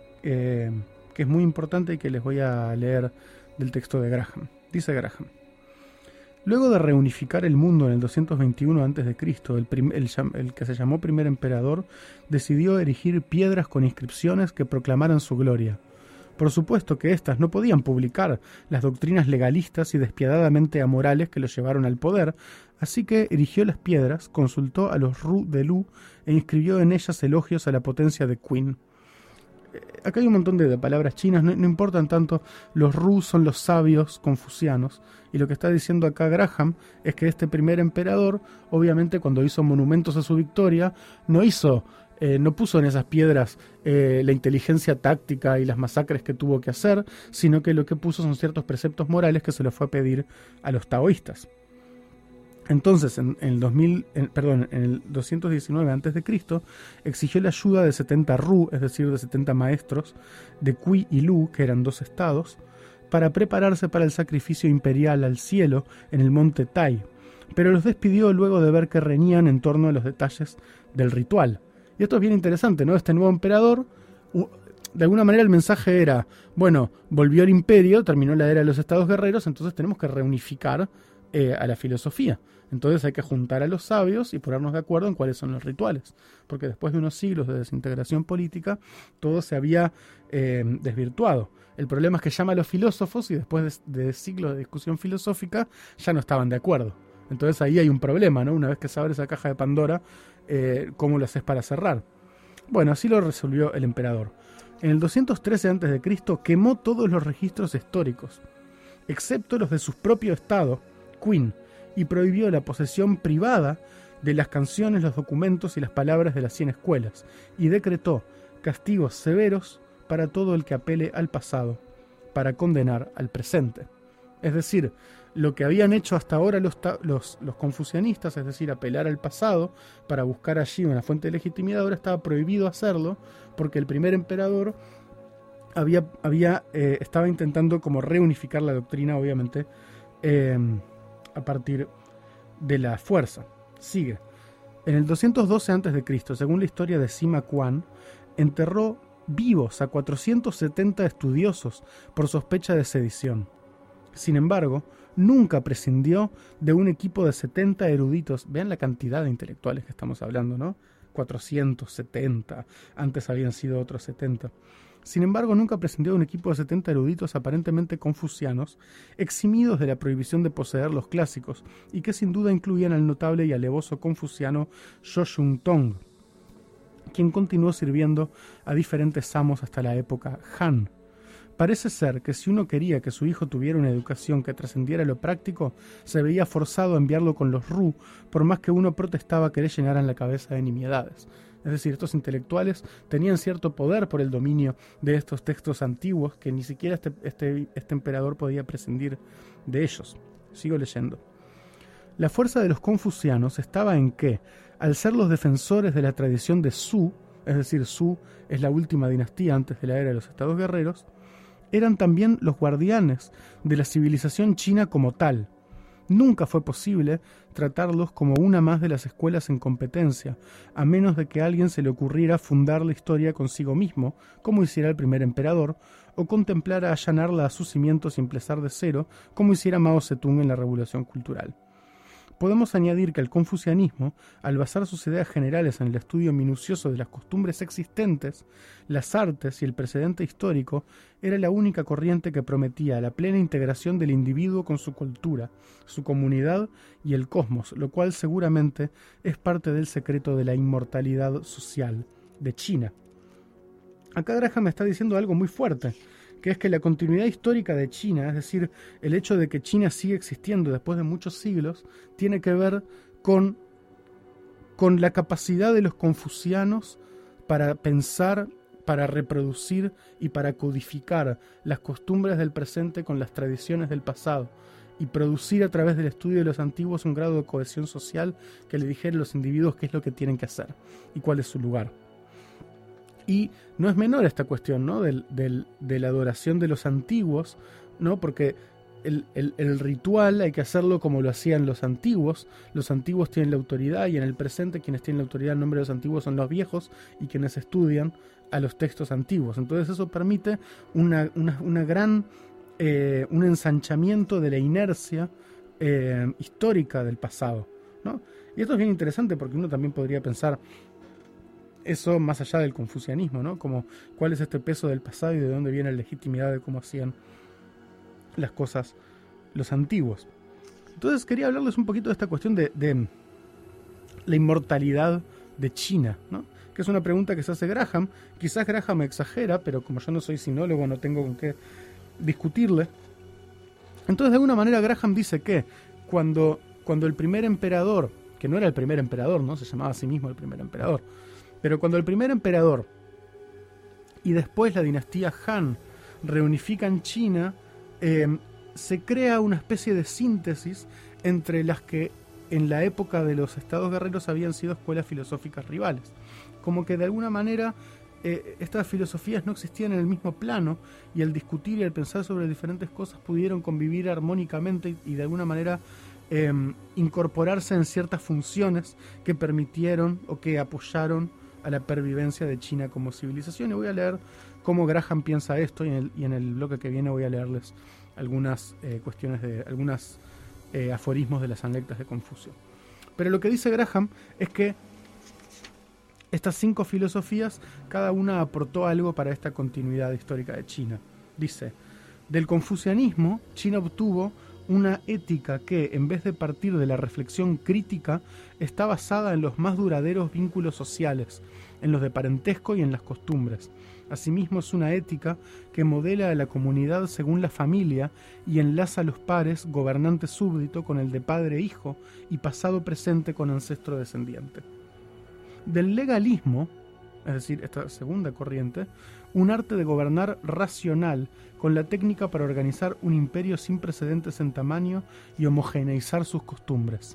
es muy importante y que les voy a leer del texto de Graham. Dice Graham: Luego de reunificar el mundo en el 221 a.C., el que se llamó primer emperador decidió erigir piedras con inscripciones que proclamaran su gloria. Por supuesto que éstas no podían publicar las doctrinas legalistas y despiadadamente amorales que lo llevaron al poder, así que erigió las piedras, consultó a los Ru de Lu e inscribió en ellas elogios a la potencia de Qin. Acá hay un montón de palabras chinas, no importan tanto. Los Ru son los sabios confucianos, y lo que está diciendo acá Graham es que este primer emperador, obviamente cuando hizo monumentos a su victoria, no puso en esas piedras la inteligencia táctica y las masacres que tuvo que hacer, sino que lo que puso son ciertos preceptos morales que se los fue a pedir a los taoístas. Entonces, en el 219 a.C., exigió la ayuda de 70 Ru, es decir, de 70 maestros, de Qi y Lu, que eran 2 estados, para prepararse para el sacrificio imperial al cielo en el monte Tai, pero los despidió luego de ver que reñían en torno a los detalles del ritual. Y esto es bien interesante, ¿no? Este nuevo emperador, de alguna manera el mensaje era, bueno, volvió el imperio, terminó la era de los estados guerreros, entonces tenemos que reunificar a la filosofía. Entonces hay que juntar a los sabios y ponernos de acuerdo en cuáles son los rituales, porque después de unos siglos de desintegración política, todo se había desvirtuado. El problema es que llama a los filósofos y después de siglos de discusión filosófica ya no estaban de acuerdo. Entonces ahí hay un problema, ¿no? Una vez que se abre esa caja de Pandora, ¿cómo lo haces para cerrar? Bueno, así lo resolvió el emperador. En el 213 a.C. quemó todos los registros históricos, excepto los de su propio estado, Qin, y prohibió la posesión privada de las canciones, los documentos y las palabras de las 100 escuelas, y decretó castigos severos para todo el que apele al pasado, para condenar al presente. Es decir, lo que habían hecho hasta ahora los confucianistas, es decir, apelar al pasado para buscar allí una fuente de legitimidad, ahora estaba prohibido hacerlo porque el primer emperador estaba intentando como reunificar la doctrina, obviamente, a partir de la fuerza. Sigue. En el 212 a.C., según la historia de Sima Qian, enterró vivos a 470 estudiosos por sospecha de sedición. Sin embargo, nunca prescindió de un equipo de 70 eruditos. Vean la cantidad de intelectuales que estamos hablando, ¿no? 470, antes habían sido otros 70. Sin embargo, nunca prescindió de un equipo de 70 eruditos aparentemente confucianos, eximidos de la prohibición de poseer los clásicos, y que sin duda incluían al notable y alevoso confuciano Zhou Xun-tong, quien continuó sirviendo a diferentes amos hasta la época Han. Parece ser que si uno quería que su hijo tuviera una educación que trascendiera lo práctico, se veía forzado a enviarlo con los Ru, por más que uno protestaba que le llenaran la cabeza de nimiedades. Es decir, estos intelectuales tenían cierto poder por el dominio de estos textos antiguos que ni siquiera este emperador podía prescindir de ellos. Sigo leyendo. La fuerza de los confucianos estaba en que, al ser los defensores de la tradición de Su, es decir, Su es la última dinastía antes de la era de los estados guerreros, eran también los guardianes de la civilización china como tal. Nunca fue posible tratarlos como una más de las escuelas en competencia, a menos de que a alguien se le ocurriera fundar la historia consigo mismo, como hiciera el primer emperador, o contemplara allanarla a sus cimientos y empezar de cero, como hiciera Mao Zedong en la Revolución Cultural. Podemos añadir que el confucianismo, al basar sus ideas generales en el estudio minucioso de las costumbres existentes, las artes y el precedente histórico, era la única corriente que prometía la plena integración del individuo con su cultura, su comunidad y el cosmos, lo cual seguramente es parte del secreto de la inmortalidad social de China. Acá Graham me está diciendo algo muy fuerte, que es que la continuidad histórica de China, es decir, el hecho de que China sigue existiendo después de muchos siglos, tiene que ver con la capacidad de los confucianos para pensar, para reproducir y para codificar las costumbres del presente con las tradiciones del pasado, y producir a través del estudio de los antiguos un grado de cohesión social que le dijera a los individuos qué es lo que tienen que hacer y cuál es su lugar. Y no es menor esta cuestión, ¿no? de la adoración de los antiguos, ¿no? Porque el ritual hay que hacerlo como lo hacían los antiguos. Los antiguos tienen la autoridad y en el presente quienes tienen la autoridad en nombre de los antiguos son los viejos y quienes estudian a los textos antiguos. Entonces eso permite un ensanchamiento de la inercia histórica del pasado, ¿no? Y esto es bien interesante porque uno también podría pensar eso más allá del confucianismo, ¿no? Como cuál es este peso del pasado y de dónde viene la legitimidad de cómo hacían las cosas los antiguos. Entonces quería hablarles un poquito de esta cuestión de la inmortalidad de China, ¿no? Que es una pregunta que se hace Graham. Quizás Graham exagera, pero como yo no soy sinólogo, no tengo con qué discutirle. Entonces, de alguna manera, Graham dice que cuando el primer emperador, que no era el primer emperador, ¿no? Se llamaba a sí mismo el primer emperador, pero cuando el primer emperador y después la dinastía Han reunifican China, se crea una especie de síntesis entre las que en la época de los estados guerreros habían sido escuelas filosóficas rivales. Como que de alguna manera estas filosofías no existían en el mismo plano y al discutir y al pensar sobre diferentes cosas pudieron convivir armónicamente y de alguna manera incorporarse en ciertas funciones que permitieron o que apoyaron a la pervivencia de China como civilización. Y voy a leer cómo Graham piensa esto y en el bloque que viene voy a leerles algunas cuestiones de algunas aforismos de las Analectas de Confucio. Pero lo que dice Graham es que estas 5 filosofías, cada una aportó algo para esta continuidad histórica de China. Dice, del confucianismo, China obtuvo una ética que, en vez de partir de la reflexión crítica, está basada en los más duraderos vínculos sociales, en los de parentesco y en las costumbres. Asimismo, es una ética que modela a la comunidad según la familia y enlaza a los pares gobernante-súbdito con el de padre-hijo y pasado-presente con ancestro-descendiente. Del legalismo, es decir, esta segunda corriente, un arte de gobernar racional con la técnica para organizar un imperio sin precedentes en tamaño y homogeneizar sus costumbres.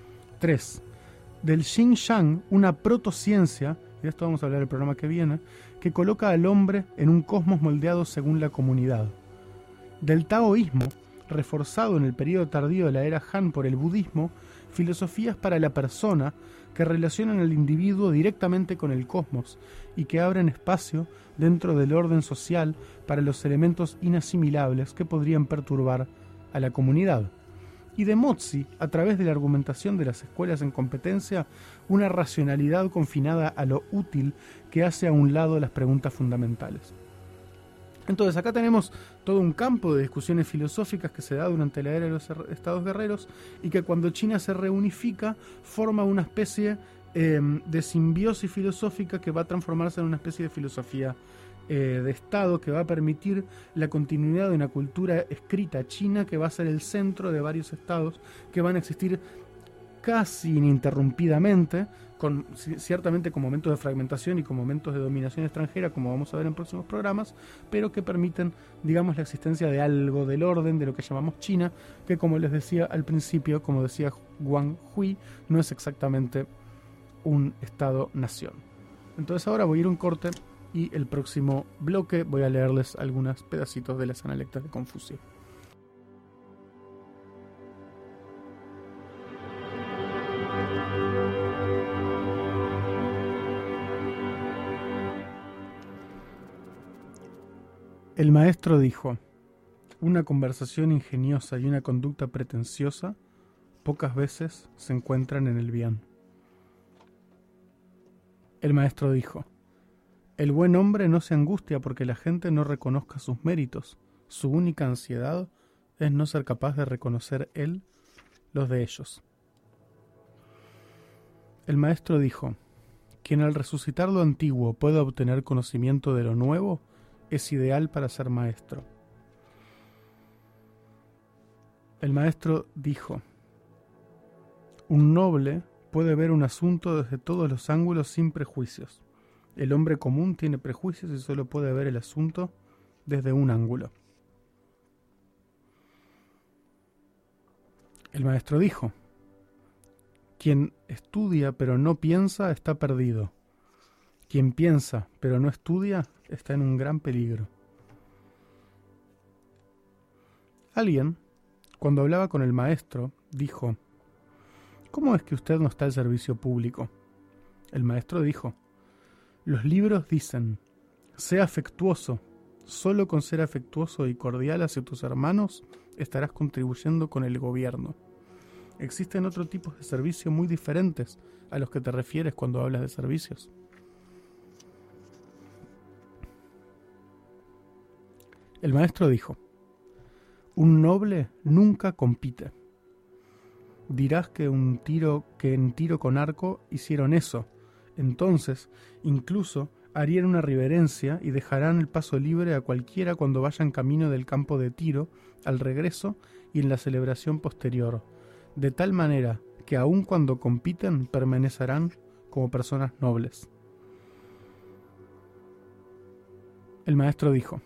3. Del Xinjiang, una protociencia, y de esto vamos a hablar en el programa que viene, que coloca al hombre en un cosmos moldeado según la comunidad. Del taoísmo, reforzado en el periodo tardío de la era Han por el budismo, filosofías para la persona que relacionan al individuo directamente con el cosmos y que abren espacio dentro del orden social para los elementos inasimilables que podrían perturbar a la comunidad. Y de Mozi, a través de la argumentación de las escuelas en competencia, una racionalidad confinada a lo útil que hace a un lado las preguntas fundamentales. Entonces acá tenemos todo un campo de discusiones filosóficas que se da durante la era de los estados guerreros y que cuando China se reunifica forma una especie de simbiosis filosófica que va a transformarse en una especie de filosofía de Estado que va a permitir la continuidad de una cultura escrita china que va a ser el centro de varios estados que van a existir casi ininterrumpidamente, ciertamente con momentos de fragmentación y con momentos de dominación extranjera, como vamos a ver en próximos programas, pero que permiten, digamos, la existencia de algo del orden de lo que llamamos China, que como les decía al principio, como decía Wang Hui, no es exactamente un Estado-nación. Entonces ahora voy a ir a un corte y el próximo bloque voy a leerles algunos pedacitos de las Analectas de Confucio. El maestro dijo, una conversación ingeniosa y una conducta pretenciosa pocas veces se encuentran en el bien. El maestro dijo, el buen hombre no se angustia porque la gente no reconozca sus méritos. Su única ansiedad es no ser capaz de reconocer él los de ellos. El maestro dijo, quien al resucitar lo antiguo pueda obtener conocimiento de lo nuevo, es ideal para ser maestro. El maestro dijo, un noble puede ver un asunto desde todos los ángulos sin prejuicios. El hombre común tiene prejuicios y solo puede ver el asunto desde un ángulo. El maestro dijo, quien estudia pero no piensa está perdido. Quien piensa pero no estudia está en un gran peligro. Alguien, cuando hablaba con el maestro, dijo, ¿cómo es que usted no está al servicio público? El maestro dijo, los libros dicen, sé afectuoso, solo con ser afectuoso y cordial hacia tus hermanos estarás contribuyendo con el gobierno. Existen otros tipos de servicio muy diferentes a los que te refieres cuando hablas de servicios. El maestro dijo: un noble nunca compite. Dirás que en tiro con arco hicieron eso. Entonces, incluso harían una reverencia y dejarán el paso libre a cualquiera cuando vayan camino del campo de tiro, al regreso y en la celebración posterior, de tal manera que aun cuando compiten permanecerán como personas nobles. El maestro dijo: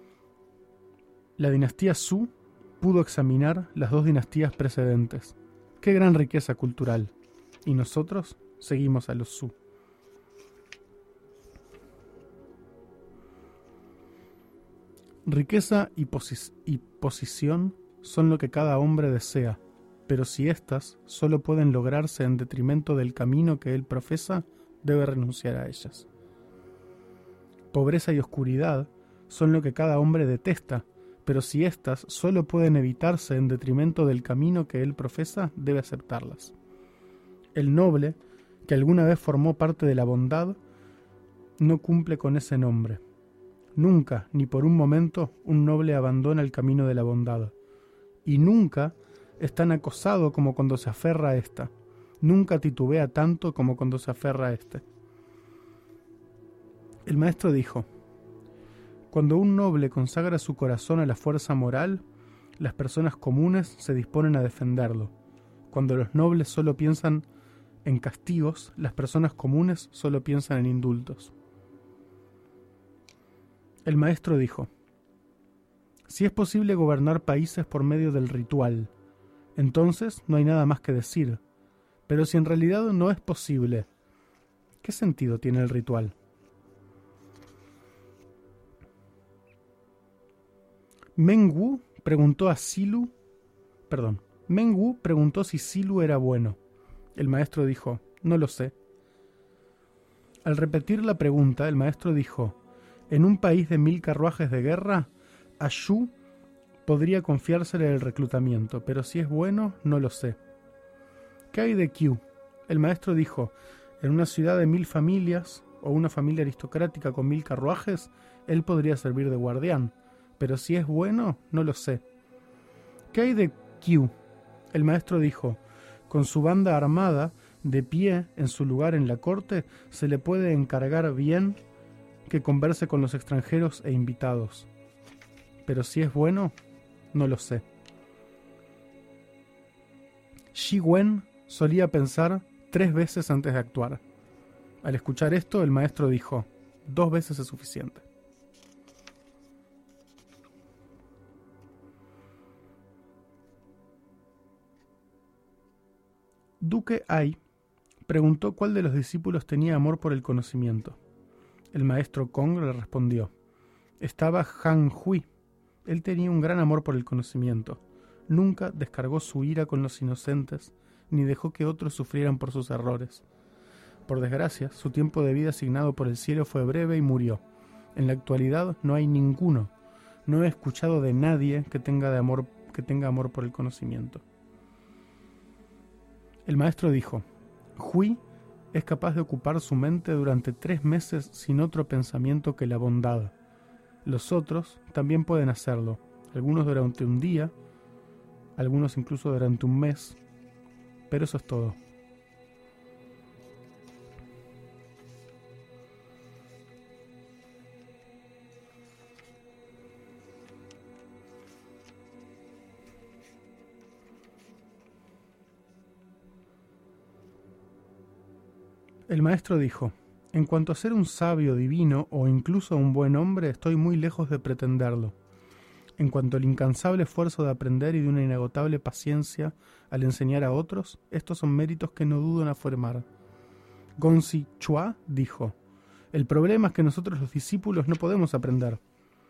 la dinastía Zhou pudo examinar las dos dinastías precedentes. ¡Qué gran riqueza cultural! Y nosotros seguimos a los Zhou. Riqueza y posición son lo que cada hombre desea, pero si éstas solo pueden lograrse en detrimento del camino que él profesa, debe renunciar a ellas. Pobreza y oscuridad son lo que cada hombre detesta, pero si éstas solo pueden evitarse en detrimento del camino que él profesa, debe aceptarlas. El noble, que alguna vez formó parte de la bondad, no cumple con ese nombre. Nunca, ni por un momento, un noble abandona el camino de la bondad. Y nunca es tan acosado como cuando se aferra a ésta. Nunca titubea tanto como cuando se aferra a éste. El maestro dijo: cuando un noble consagra su corazón a la fuerza moral, las personas comunes se disponen a defenderlo. Cuando los nobles solo piensan en castigos, las personas comunes solo piensan en indultos. El maestro dijo: si es posible gobernar países por medio del ritual, entonces no hay nada más que decir. Pero si en realidad no es posible, ¿qué sentido tiene el ritual? Meng Wu preguntó si Silu era bueno. El maestro dijo: no lo sé. Al repetir la pregunta, el maestro dijo: en un país de 1000 carruajes de guerra, a Shu podría confiársele el reclutamiento, pero si es bueno, no lo sé. ¿Qué hay de Qiu? El maestro dijo: en una ciudad de 1000 familias, o una familia aristocrática con 1000 carruajes, él podría servir de guardián, pero si es bueno, no lo sé. ¿Qué hay de Qiu? El maestro dijo: con su banda armada, de pie en su lugar en la corte, se le puede encargar bien que converse con los extranjeros e invitados. Pero si es bueno, no lo sé. Shi Wen solía pensar 3 veces antes de actuar. Al escuchar esto, el maestro dijo: 2 veces es suficiente. Duque Ai preguntó cuál de los discípulos tenía amor por el conocimiento. El maestro Kong le respondió: estaba Han Hui. Él tenía un gran amor por el conocimiento. Nunca descargó su ira con los inocentes, ni dejó que otros sufrieran por sus errores. Por desgracia, su tiempo de vida asignado por el cielo fue breve y murió. En la actualidad no hay ninguno. No he escuchado de nadie que tenga amor por el conocimiento. El maestro dijo: Hui es capaz de ocupar su mente durante 3 meses sin otro pensamiento que la bondad. Los otros también pueden hacerlo, algunos durante un día, algunos incluso durante un mes, pero eso es todo. El maestro dijo: en cuanto a ser un sabio divino o incluso un buen hombre, estoy muy lejos de pretenderlo. En cuanto al incansable esfuerzo de aprender y de una inagotable paciencia al enseñar a otros, estos son méritos que no dudo en afirmar. Gonzi Chua dijo: el problema es que nosotros los discípulos no podemos aprender.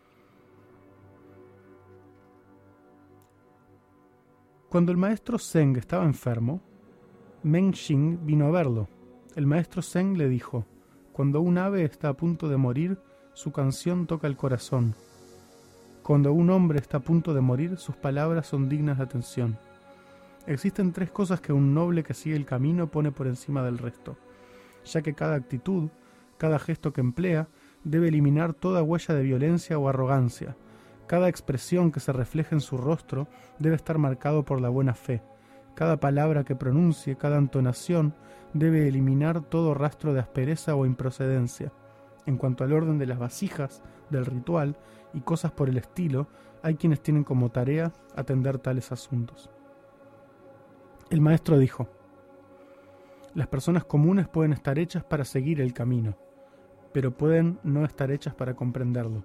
Cuando el maestro Zeng estaba enfermo, Meng Xing vino a verlo. El maestro Zeng le dijo: cuando un ave está a punto de morir, su canción toca el corazón. Cuando un hombre está a punto de morir, sus palabras son dignas de atención. Existen 3 cosas que un noble que sigue el camino pone por encima del resto, ya que cada actitud, cada gesto que emplea, debe eliminar toda huella de violencia o arrogancia. Cada expresión que se refleje en su rostro debe estar marcado por la buena fe. Cada palabra que pronuncie, cada entonación, debe eliminar todo rastro de aspereza o improcedencia. En cuanto al orden de las vasijas, del ritual y cosas por el estilo, hay quienes tienen como tarea atender tales asuntos. El maestro dijo: las personas comunes pueden estar hechas para seguir el camino, pero pueden no estar hechas para comprenderlo.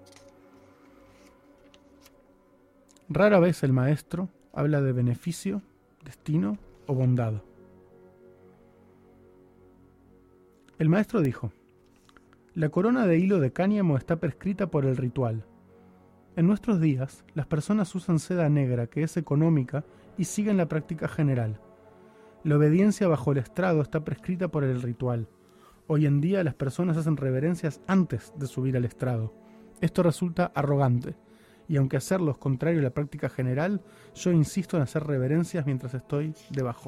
Rara vez el maestro habla de beneficio, destino o bondad. El maestro dijo: la corona de hilo de cáñamo está prescrita por el ritual. En nuestros días, las personas usan seda negra, que es económica, y siguen la práctica general. La obediencia bajo el estrado está prescrita por el ritual. Hoy en día las personas hacen reverencias antes de subir al estrado. Esto resulta arrogante, y aunque hacerlo es contrario a la práctica general, yo insisto en hacer reverencias mientras estoy debajo.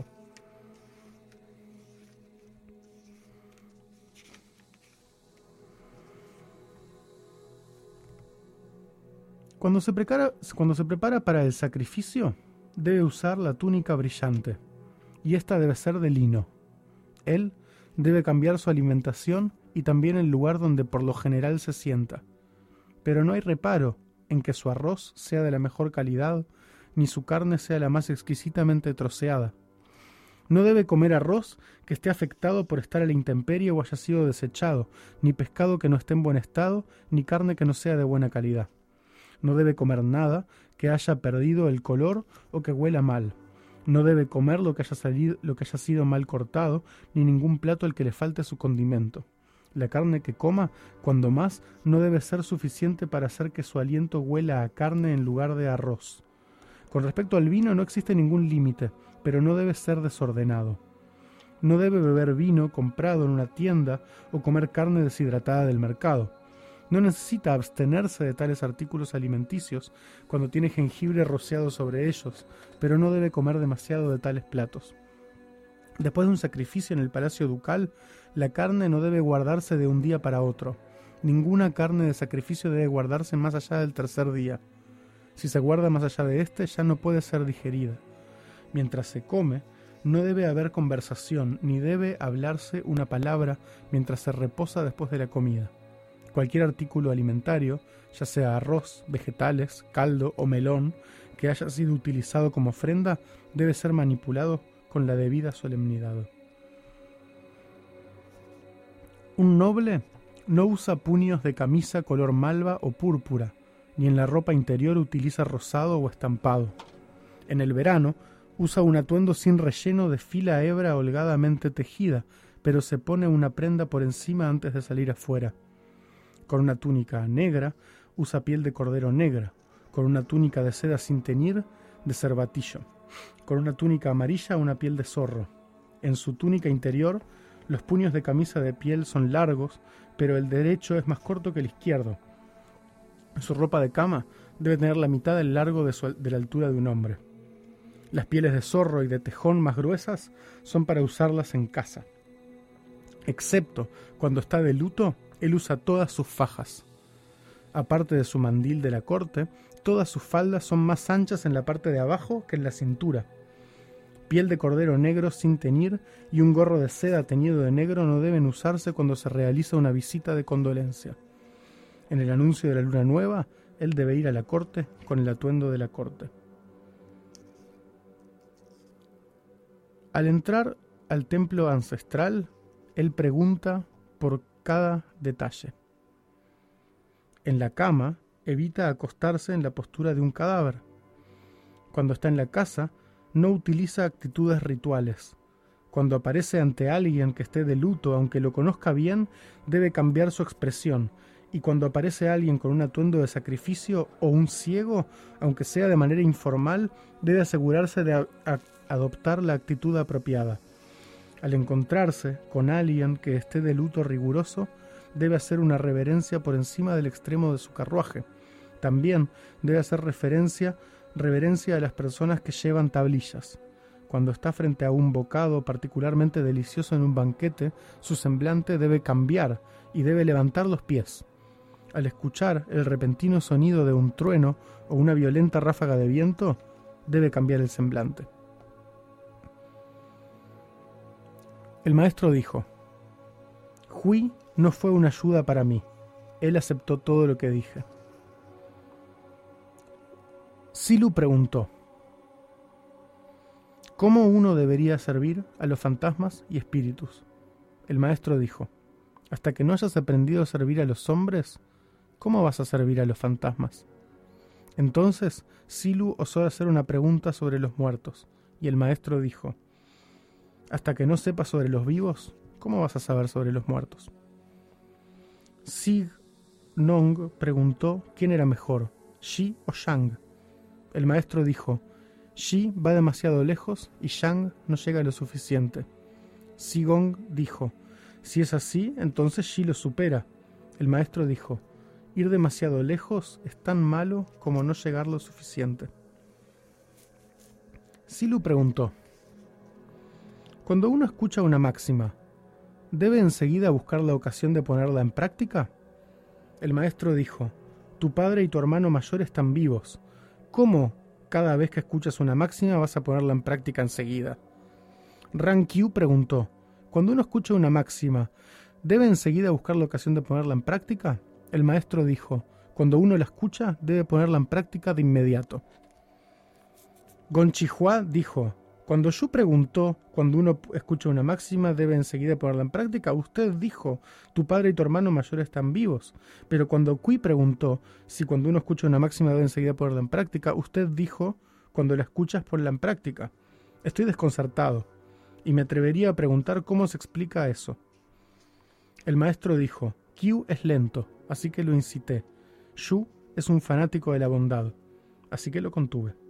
Cuando se prepara para el sacrificio, debe usar la túnica brillante, y esta debe ser de lino. Él debe cambiar su alimentación y también el lugar donde por lo general se sienta. Pero no hay reparo en que su arroz sea de la mejor calidad, ni su carne sea la más exquisitamente troceada. No debe comer arroz que esté afectado por estar a la intemperie o haya sido desechado, ni pescado que no esté en buen estado, ni carne que no sea de buena calidad. No debe comer nada que haya perdido el color o que huela mal. No debe comer lo que haya sido mal cortado, ni ningún plato al que le falte su condimento. La carne que coma, cuando más, no debe ser suficiente para hacer que su aliento huela a carne en lugar de arroz. Con respecto al vino no existe ningún límite, pero no debe ser desordenado. No debe beber vino comprado en una tienda o comer carne deshidratada del mercado. No necesita abstenerse de tales artículos alimenticios cuando tiene jengibre rociado sobre ellos, pero no debe comer demasiado de tales platos. Después de un sacrificio en el palacio ducal, la carne no debe guardarse de un día para otro. Ninguna carne de sacrificio debe guardarse más allá del 3er día. Si se guarda más allá de este, ya no puede ser digerida. Mientras se come, no debe haber conversación, ni debe hablarse una palabra mientras se reposa después de la comida. Cualquier artículo alimentario, ya sea arroz, vegetales, caldo o melón, que haya sido utilizado como ofrenda, debe ser manipulado con la debida solemnidad. Un noble no usa puños de camisa color malva o púrpura, ni en la ropa interior utiliza rosado o estampado. En el verano usa un atuendo sin relleno de fila hebra holgadamente tejida, pero se pone una prenda por encima antes de salir afuera. Con una túnica negra, usa piel de cordero negra. Con una túnica de seda sin teñir, de cervatillo. Con una túnica amarilla, una piel de zorro. En su túnica interior, los puños de camisa de piel son largos, pero el derecho es más corto que el izquierdo. Su ropa de cama debe tener la mitad del largo de la altura de un hombre. Las pieles de zorro y de tejón más gruesas son para usarlas en casa. Excepto cuando está de luto, él usa todas sus fajas. Aparte de su mandil de la corte, todas sus faldas son más anchas en la parte de abajo que en la cintura. Piel de cordero negro sin teñir y un gorro de seda teñido de negro no deben usarse cuando se realiza una visita de condolencia. En el anuncio de la luna nueva, él debe ir a la corte con el atuendo de la corte. Al entrar al templo ancestral, él pregunta por cada detalle. En la cama, evita acostarse en la postura de un cadáver. Cuando está en la casa, no utiliza actitudes rituales. Cuando aparece ante alguien que esté de luto, aunque lo conozca bien, debe cambiar su expresión. Y cuando aparece alguien con un atuendo de sacrificio o un ciego, aunque sea de manera informal, debe asegurarse de adoptar la actitud apropiada. Al encontrarse con alguien que esté de luto riguroso, debe hacer una reverencia por encima del extremo de su carruaje. También debe hacer reverencia a las personas que llevan tablillas. Cuando está frente a un bocado particularmente delicioso en un banquete, su semblante debe cambiar y debe levantar los pies. Al escuchar el repentino sonido de un trueno o una violenta ráfaga de viento, debe cambiar el semblante. El maestro dijo: Hui no fue una ayuda para mí. Él aceptó todo lo que dije. Silu preguntó: ¿cómo uno debería servir a los fantasmas y espíritus? El maestro dijo: hasta que no hayas aprendido a servir a los hombres, ¿cómo vas a servir a los fantasmas? Entonces Silu osó hacer una pregunta sobre los muertos, y el maestro dijo: hasta que no sepas sobre los vivos, ¿cómo vas a saber sobre los muertos? Sig Nong preguntó quién era mejor, Shi o Shang. El maestro dijo: Shi va demasiado lejos y Shang no llega lo suficiente. Sigong dijo: si es así, entonces Shi lo supera. El maestro dijo: ir demasiado lejos es tan malo como no llegar lo suficiente. Silu preguntó: cuando uno escucha una máxima, ¿debe enseguida buscar la ocasión de ponerla en práctica? El maestro dijo: tu padre y tu hermano mayor están vivos. ¿Cómo cada vez que escuchas una máxima vas a ponerla en práctica enseguida? Ran Qiu preguntó: cuando uno escucha una máxima, ¿debe enseguida buscar la ocasión de ponerla en práctica? El maestro dijo: cuando uno la escucha, debe ponerla en práctica de inmediato. Gon Chihua dijo: cuando Yu preguntó, cuando uno escucha una máxima, ¿debe enseguida ponerla en práctica? Usted dijo: tu padre y tu hermano mayor están vivos. Pero cuando Kui preguntó si cuando uno escucha una máxima debe enseguida ponerla en práctica, usted dijo: cuando la escuchas, ponla en práctica. Estoy desconcertado, y me atrevería a preguntar cómo se explica eso. El maestro dijo: Qiu es lento, así que lo incité. Yu es un fanático de la bondad, así que lo contuve.